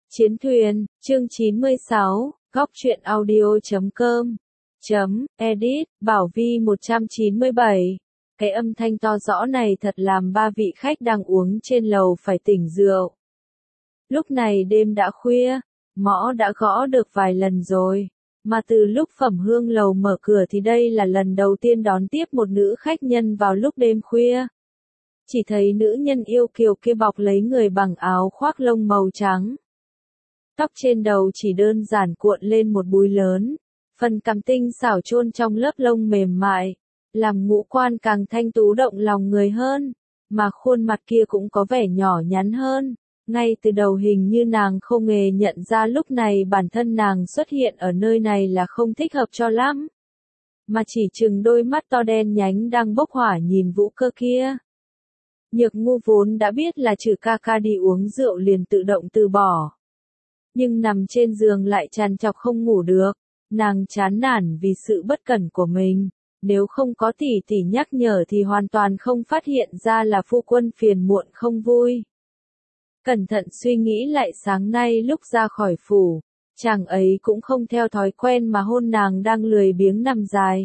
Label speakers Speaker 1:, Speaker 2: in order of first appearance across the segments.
Speaker 1: Chiến thuyền, chương 96, góc truyện audio.com, edit, Bảo Vi 197. Cái âm thanh to rõ này thật làm ba vị khách đang uống trên lầu phải tỉnh rượu. Lúc này đêm đã khuya, mõ đã gõ được vài lần rồi, mà từ lúc Phẩm Hương lầu mở cửa thì đây là lần đầu tiên đón tiếp một nữ khách nhân vào lúc đêm khuya. Chỉ thấy nữ nhân yêu kiều kia bọc lấy người bằng áo khoác lông màu trắng. Tóc trên đầu chỉ đơn giản cuộn lên một búi lớn, phần cằm tinh xảo chôn trong lớp lông mềm mại, làm ngũ quan càng thanh tú động lòng người hơn, mà khuôn mặt kia cũng có vẻ nhỏ nhắn hơn. Ngay từ đầu hình như nàng không hề nhận ra lúc này bản thân nàng xuất hiện ở nơi này là không thích hợp cho lắm. Mà chỉ chừng đôi mắt to đen nhánh đang bốc hỏa nhìn Vũ Cơ kia. Nhược Ngu vốn đã biết là trừ ca ca đi uống rượu liền tự động từ bỏ. Nhưng nằm trên giường lại trằn trọc không ngủ được, nàng chán nản vì sự bất cẩn của mình, nếu không có tỷ tỷ nhắc nhở thì hoàn toàn không phát hiện ra là phu quân phiền muộn không vui. Cẩn thận suy nghĩ lại sáng nay lúc ra khỏi phủ, chàng ấy cũng không theo thói quen mà hôn nàng đang lười biếng nằm dài.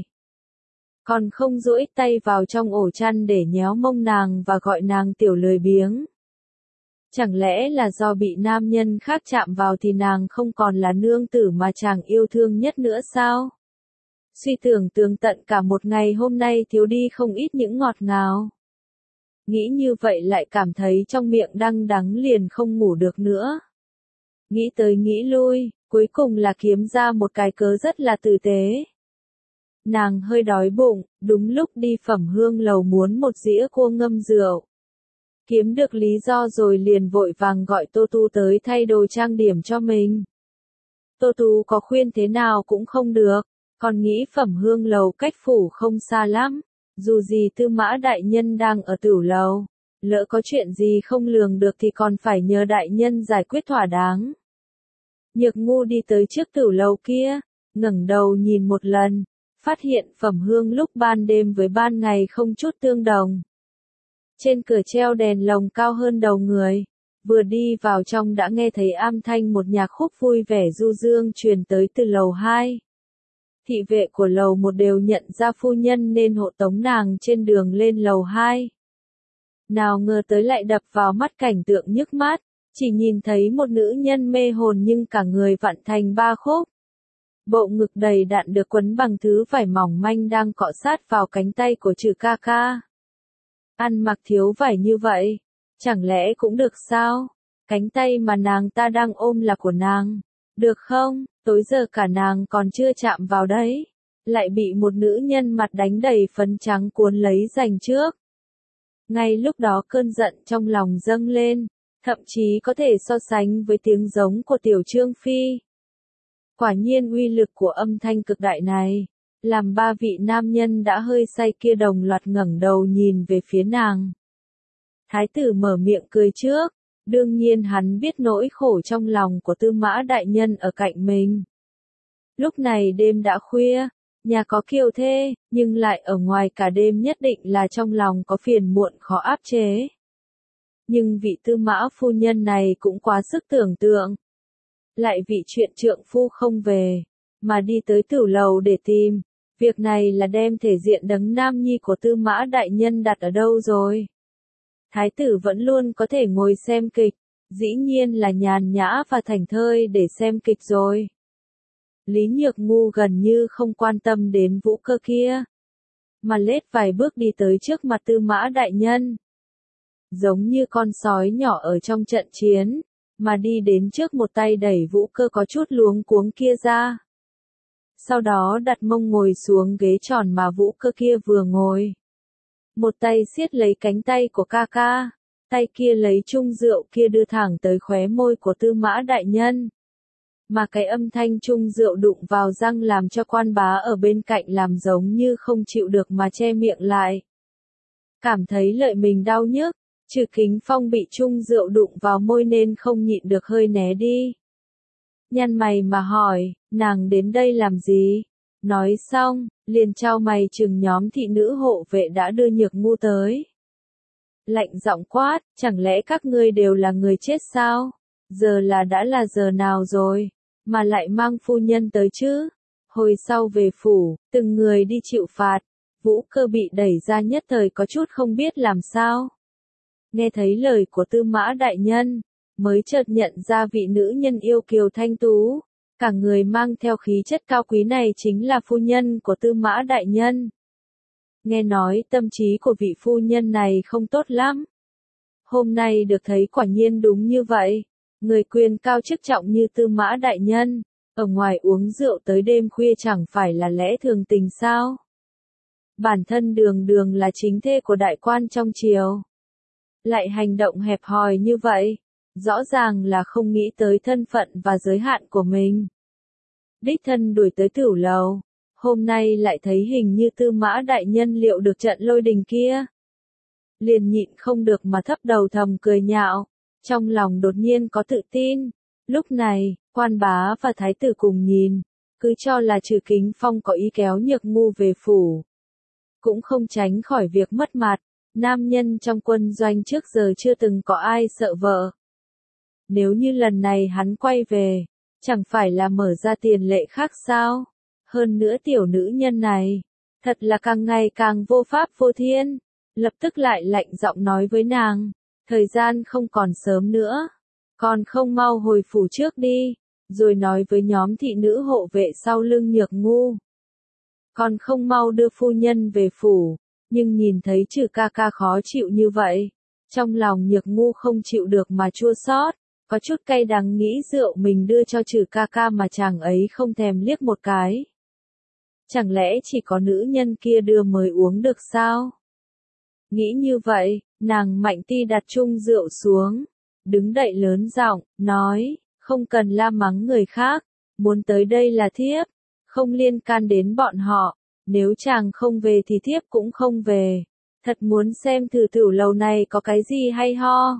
Speaker 1: Còn không duỗi tay vào trong ổ chăn để nhéo mông nàng và gọi nàng tiểu lười biếng. Chẳng lẽ là do bị nam nhân khác chạm vào thì nàng không còn là nương tử mà chàng yêu thương nhất nữa sao? Suy tưởng tường tận cả một ngày hôm nay thiếu đi không ít những ngọt ngào. Nghĩ như vậy lại cảm thấy trong miệng đắng đắng liền không ngủ được nữa. Nghĩ tới nghĩ lui, cuối cùng là kiếm ra một cái cớ rất là tử tế. Nàng hơi đói bụng, đúng lúc đi Phẩm Hương lầu muốn một dĩa cua ngâm rượu. Kiếm được lý do rồi liền vội vàng gọi Tô Tu tới thay đồ trang điểm cho mình. Tô Tu có khuyên thế nào cũng không được, còn nghĩ Phẩm Hương lầu cách phủ không xa lắm, dù gì Tư Mã đại nhân đang ở tửu lầu, lỡ có chuyện gì không lường được thì còn phải nhờ đại nhân giải quyết thỏa đáng. Nhược Ngu đi tới trước tửu lầu kia, ngẩng đầu nhìn một lần, phát hiện Phẩm Hương lúc ban đêm với ban ngày không chút tương đồng. Trên cửa treo đèn lồng cao hơn đầu người, vừa đi vào trong đã nghe thấy âm thanh một nhạc khúc vui vẻ du dương truyền tới từ lầu 2. Thị vệ của lầu 1 đều nhận ra phu nhân nên hộ tống nàng trên đường lên lầu 2. Nào ngờ tới lại đập vào mắt cảnh tượng nhức mắt, chỉ nhìn thấy một nữ nhân mê hồn nhưng cả người vặn thành ba khúc. Bộ ngực đầy đặn được quấn bằng thứ vải mỏng manh đang cọ sát vào cánh tay của Trừ ca ca. Ăn mặc thiếu vải như vậy, chẳng lẽ cũng được sao? Cánh tay mà nàng ta đang ôm là của nàng, được không? Tối giờ cả nàng còn chưa chạm vào đấy, lại bị một nữ nhân mặt đánh đầy phấn trắng cuốn lấy giành trước. Ngay lúc đó cơn giận trong lòng dâng lên, thậm chí có thể so sánh với tiếng giống của Tiểu Trương Phi. Quả nhiên uy lực của âm thanh cực đại này, làm ba vị nam nhân đã hơi say kia đồng loạt ngẩng đầu nhìn về phía nàng. Thái tử mở miệng cười trước, đương nhiên hắn biết nỗi khổ trong lòng của Tư Mã đại nhân ở cạnh mình. Lúc này đêm đã khuya, nhà có kiều thê, nhưng lại ở ngoài cả đêm nhất định là trong lòng có phiền muộn khó áp chế. Nhưng vị Tư Mã phu nhân này cũng quá sức tưởng tượng. Lại vị chuyện trượng phu không về, mà đi tới tửu lầu để tìm. Việc này là đem thể diện đấng nam nhi của Tư Mã đại nhân đặt ở đâu rồi? Thái tử vẫn luôn có thể ngồi xem kịch, dĩ nhiên là nhàn nhã và thảnh thơi để xem kịch rồi. Lý Nhược Ngu gần như không quan tâm đến Vũ Cơ kia, mà lết vài bước đi tới trước mặt Tư Mã đại nhân. Giống như con sói nhỏ ở trong trận chiến, mà đi đến trước một tay đẩy Vũ Cơ có chút luống cuống kia ra. Sau đó đặt mông ngồi xuống ghế tròn mà Vũ Cơ kia vừa ngồi. Một tay siết lấy cánh tay của ca ca, tay kia lấy chung rượu kia đưa thẳng tới khóe môi của Tư Mã đại nhân. Mà cái âm thanh chung rượu đụng vào răng làm cho quan bá ở bên cạnh làm giống như không chịu được mà che miệng lại. Cảm thấy lợi mình đau nhức, Trừ Kính Phong bị chung rượu đụng vào môi nên không nhịn được hơi né đi. Nhăn mày mà hỏi, nàng đến đây làm gì? Nói xong, liền trao mày chừng nhóm thị nữ hộ vệ đã đưa Nhược Ngu tới. Lạnh giọng quát, chẳng lẽ các ngươi đều là người chết sao? giờ đã là giờ nào rồi, mà lại mang phu nhân tới chứ? Hồi sau về phủ, từng người đi chịu phạt, Vũ Cơ bị đẩy ra nhất thời có chút không biết làm sao. Nghe thấy lời của Tư Mã đại nhân, mới chợt nhận ra vị nữ nhân yêu kiều thanh tú, cả người mang theo khí chất cao quý này chính là phu nhân của Tư Mã đại nhân. Nghe nói tâm trí của vị phu nhân này không tốt lắm. Hôm nay được thấy quả nhiên đúng như vậy, người quyền cao chức trọng như Tư Mã đại nhân, ở ngoài uống rượu tới đêm khuya chẳng phải là lẽ thường tình sao? Bản thân đường đường là chính thê của đại quan trong triều, lại hành động hẹp hòi như vậy, rõ ràng là không nghĩ tới thân phận và giới hạn của mình. Đích thân đuổi tới Tửu Lầu, hôm nay lại thấy hình như Tư Mã đại nhân liệu được trận lôi đình kia. Liền nhịn không được mà thấp đầu thầm cười nhạo, trong lòng đột nhiên có tự tin. Lúc này, quan bá và thái tử cùng nhìn, cứ cho là Trừ Kính Phong có ý kéo Nhược Ngu về phủ. Cũng không tránh khỏi việc mất mặt, nam nhân trong quân doanh trước giờ chưa từng có ai sợ vợ. Nếu như lần này hắn quay về, chẳng phải là mở ra tiền lệ khác sao? Hơn nữa tiểu nữ nhân này, thật là càng ngày càng vô pháp vô thiên. Lập tức lại lạnh giọng nói với nàng, thời gian không còn sớm nữa, còn không mau hồi phủ trước đi, rồi nói với nhóm thị nữ hộ vệ sau lưng Nhược Ngu. Còn không mau đưa phu nhân về phủ, nhưng nhìn thấy Trừ ca ca khó chịu như vậy, trong lòng Nhược Ngu không chịu được mà chua xót, có chút cay đắng nghĩ rượu mình đưa cho Trừ ca ca mà chàng ấy không thèm liếc một cái. Chẳng lẽ chỉ có nữ nhân kia đưa mới uống được sao? Nghĩ như vậy, nàng Mạnh Ti đặt chung rượu xuống, đứng dậy lớn giọng, nói, không cần la mắng người khác, muốn tới đây là thiếp, không liên can đến bọn họ, nếu chàng không về thì thiếp cũng không về, thật muốn xem thử Tửu Lầu này có cái gì hay ho.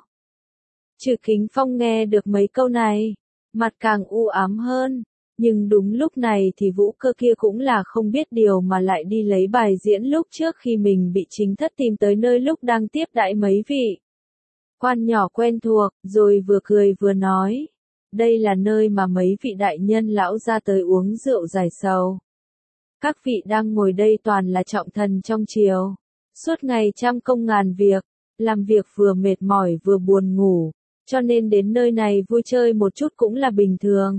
Speaker 1: Trừ Kính Phong nghe được mấy câu này, mặt càng u ám hơn. Nhưng đúng lúc này thì Vũ Cơ kia cũng là không biết điều mà lại đi lấy bài diễn lúc trước khi mình bị chính thất tìm tới nơi lúc đang tiếp đãi mấy vị quan nhỏ quen thuộc, rồi vừa cười vừa nói. Đây là nơi mà mấy vị đại nhân lão ra tới uống rượu giải sầu. Các vị đang ngồi đây toàn là trọng thần trong triều, suốt ngày trăm công ngàn việc, làm việc vừa mệt mỏi vừa buồn ngủ, cho nên đến nơi này vui chơi một chút cũng là bình thường.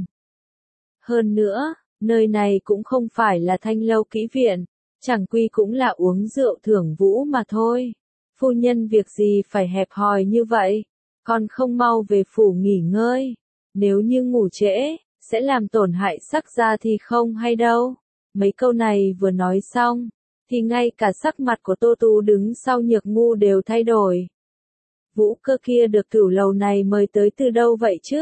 Speaker 1: Hơn nữa, nơi này cũng không phải là Thanh Lâu Kỹ Viện, chẳng quy cũng là uống rượu thưởng vũ mà thôi. Phu nhân việc gì phải hẹp hòi như vậy, còn không mau về phủ nghỉ ngơi. Nếu như ngủ trễ, sẽ làm tổn hại sắc da thì không hay đâu. Mấy câu này vừa nói xong, thì ngay cả sắc mặt của Tô Tú đứng sau Nhược Ngu đều thay đổi. Vũ Cơ kia được Tửu Lầu này mời tới từ đâu vậy chứ?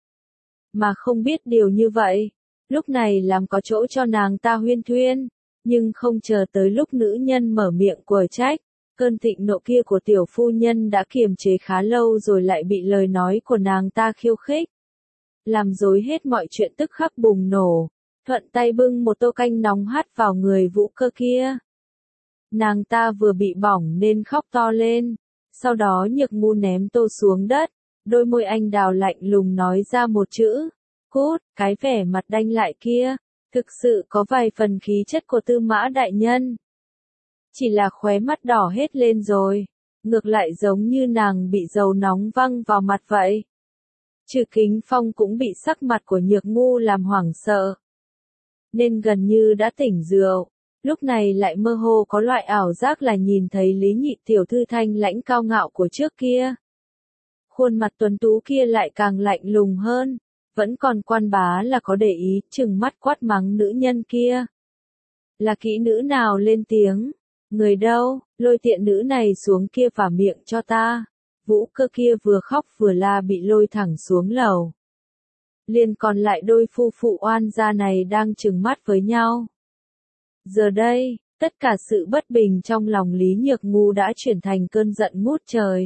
Speaker 1: Mà không biết điều như vậy, lúc này làm có chỗ cho nàng ta huyên thuyên, nhưng không chờ tới lúc nữ nhân mở miệng quở trách, cơn thịnh nộ kia của tiểu phu nhân đã kiềm chế khá lâu rồi lại bị lời nói của nàng ta khiêu khích. Làm rối hết mọi chuyện tức khắc bùng nổ, thuận tay bưng một tô canh nóng hắt vào người Vũ Cơ kia. Nàng ta vừa bị bỏng nên khóc to lên, sau đó Nhược Ngu ném tô xuống đất. Đôi môi anh đào lạnh lùng nói ra một chữ, cút, cái vẻ mặt đanh lại kia, thực sự có vài phần khí chất của Tư Mã đại nhân. Chỉ là khóe mắt đỏ hết lên rồi, ngược lại giống như nàng bị dầu nóng văng vào mặt vậy. Trừ Kính Phong cũng bị sắc mặt của Nhược Ngu làm hoảng sợ, nên gần như đã tỉnh rượu, lúc này lại mơ hồ có loại ảo giác là nhìn thấy Lý Nhị tiểu thư thanh lãnh cao ngạo của trước kia. Khuôn mặt tuấn tú kia lại càng lạnh lùng hơn, vẫn còn quan bá là có để ý, trừng mắt quát mắng nữ nhân kia. Là kỹ nữ nào lên tiếng, người đâu, lôi tiện nữ này xuống kia phả miệng cho ta. Vũ Cơ kia vừa khóc vừa la bị lôi thẳng xuống lầu. Liền còn lại đôi phu phụ oan gia này đang trừng mắt với nhau. Giờ đây, tất cả sự bất bình trong lòng Lý Nhược Ngu đã chuyển thành cơn giận ngút trời.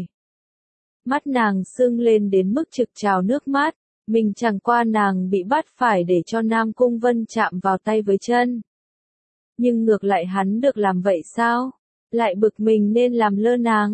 Speaker 1: Mắt nàng sưng lên đến mức trực trào nước mắt, mình chẳng qua nàng bị bắt phải để cho Nam Cung Vân chạm vào tay với chân. Nhưng ngược lại hắn được làm vậy sao? Lại bực mình nên làm lơ nàng.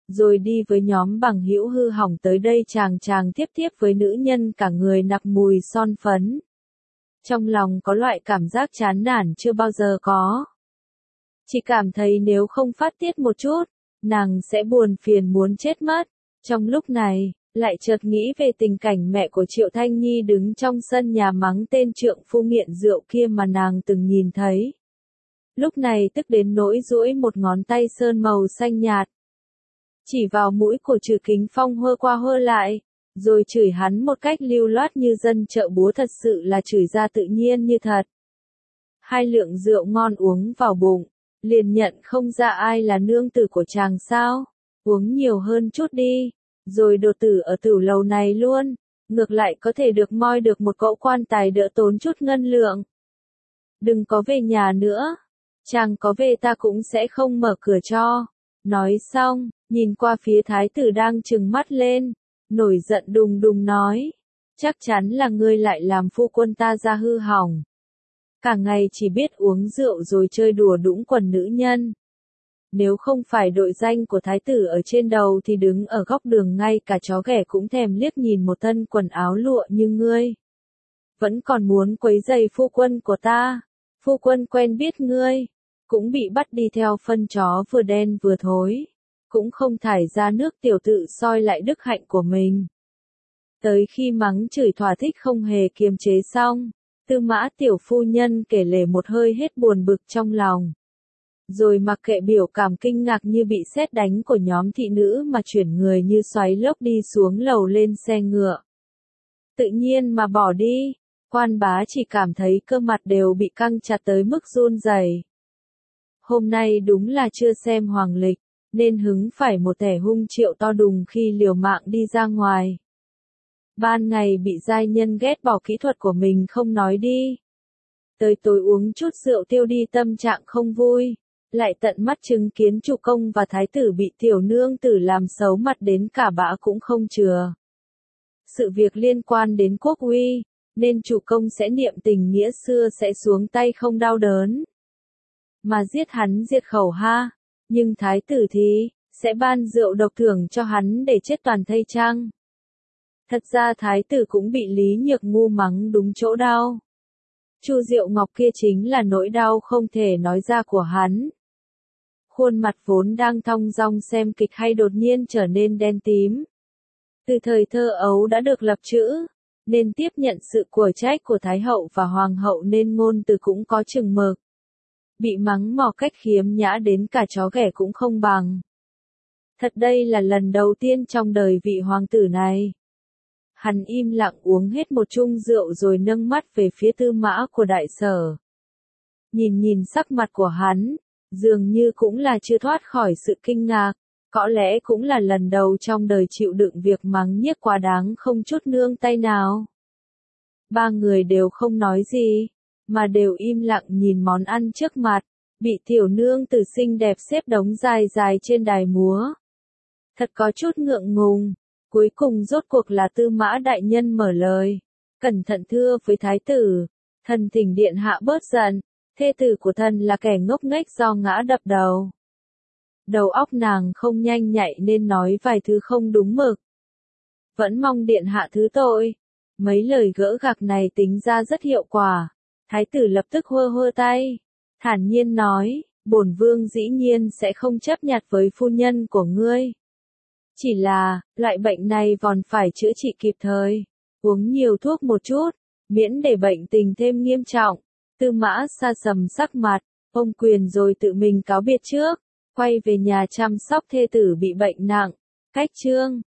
Speaker 1: rồi đi với nhóm bằng hữu hư hỏng tới đây chàng chàng tiếp tiếp với nữ nhân cả người nặc mùi son phấn. Trong lòng có loại cảm giác chán nản chưa bao giờ có. Chỉ cảm thấy nếu không phát tiết một chút, nàng sẽ buồn phiền muốn chết mất. Trong lúc này, lại chợt nghĩ về tình cảnh mẹ của Triệu Thanh Nhi đứng trong sân nhà mắng tên trượng phu nghiện rượu kia mà nàng từng nhìn thấy. Lúc này tức đến nỗi duỗi một ngón tay sơn màu xanh nhạt. Chỉ vào mũi của Trừ Kính Phong hơ qua hơ lại, rồi chửi hắn một cách lưu loát như dân chợ búa, thật sự là chửi ra tự nhiên như thật. Hai lượng rượu ngon uống vào bụng, liền nhận không ra ai là nương tử của chàng sao, uống nhiều hơn chút đi, rồi đột tử ở tửu lầu này luôn, ngược lại có thể được moi được một cỗ quan tài đỡ tốn chút ngân lượng. Đừng có về nhà nữa, chàng có về ta cũng sẽ không mở cửa cho. Nói xong, nhìn qua phía thái tử đang trừng mắt lên, nổi giận đùng đùng nói, chắc chắn là ngươi lại làm phu quân ta ra hư hỏng. Cả ngày chỉ biết uống rượu rồi chơi đùa đũng quần nữ nhân. Nếu không phải đội danh của thái tử ở trên đầu thì đứng ở góc đường ngay cả chó ghẻ cũng thèm liếc nhìn một thân quần áo lụa như ngươi. Vẫn còn muốn quấy rầy phu quân của ta, phu quân quen biết ngươi, cũng bị bắt đi theo phân chó vừa đen vừa thối, cũng không thải ra nước tiểu tự soi lại đức hạnh của mình. Tới khi mắng chửi thỏa thích không hề kiềm chế xong, Tư Mã tiểu phu nhân kể lể một hơi hết buồn bực trong lòng. Rồi mặc kệ biểu cảm kinh ngạc như bị sét đánh của nhóm thị nữ mà chuyển người như xoáy lốc đi xuống lầu lên xe ngựa. Tự nhiên mà bỏ đi, quan bá chỉ cảm thấy cơ mặt đều bị căng chặt tới mức run rẩy. Hôm nay đúng là chưa xem hoàng lịch, nên hứng phải một thẻ hung triệu to đùng khi liều mạng đi ra ngoài. Ban ngày bị giai nhân ghét bỏ kỹ thuật của mình không nói đi. Tới tối uống chút rượu tiêu đi tâm trạng không vui, lại tận mắt chứng kiến chủ công và thái tử bị tiểu nương tử làm xấu mặt đến cả bã cũng không chừa. Sự việc liên quan đến quốc uy, nên chủ công sẽ niệm tình nghĩa xưa sẽ xuống tay không đau đớn. Mà giết hắn diệt khẩu ha, nhưng thái tử thì, sẽ ban rượu độc thưởng cho hắn để chết toàn thây chăng? Thật ra thái tử cũng bị Lý Nhược ngu mắng đúng chỗ đau. Chu Diệu Ngọc kia chính là nỗi đau không thể nói ra của hắn. Khuôn mặt vốn đang thong dong xem kịch hay đột nhiên trở nên đen tím. Từ thời thơ ấu đã được lập chữ, nên tiếp nhận sự của trách của Thái hậu và Hoàng hậu nên ngôn từ cũng có chừng mực. Bị mắng mỏ cách khiếm nhã đến cả chó ghẻ cũng không bằng. Thật đây là lần đầu tiên trong đời vị hoàng tử này. Hắn im lặng uống hết một chung rượu rồi nâng mắt về phía Tư Mã của đại sở. Nhìn sắc mặt của hắn, dường như cũng là chưa thoát khỏi sự kinh ngạc, có lẽ cũng là lần đầu trong đời chịu đựng việc mắng nhiếc quá đáng không chút nương tay nào. Ba người đều không nói gì, mà đều im lặng nhìn món ăn trước mặt, bị tiểu nương tử xinh đẹp xếp đống dài dài trên đài múa. Thật có chút ngượng ngùng, cuối cùng rốt cuộc là Tư Mã đại nhân mở lời, cẩn thận thưa với thái tử, thần thỉnh điện hạ bớt giận, thê tử của thần là kẻ ngốc nghếch do ngã đập đầu. Đầu óc nàng không nhanh nhạy nên nói vài thứ không đúng mực. Vẫn mong điện hạ thứ tội. Mấy lời gỡ gạc này tính ra rất hiệu quả. Thái tử lập tức hơ tay, thản nhiên nói, bổn vương dĩ nhiên sẽ không chấp nhặt với phu nhân của ngươi. Chỉ là, loại bệnh này còn phải chữa trị kịp thời, uống nhiều thuốc một chút, miễn để bệnh tình thêm nghiêm trọng. Tư Mã xa sầm sắc mặt, ôm quyền rồi tự mình cáo biệt trước, quay về nhà chăm sóc thê tử bị bệnh nặng. Cách chương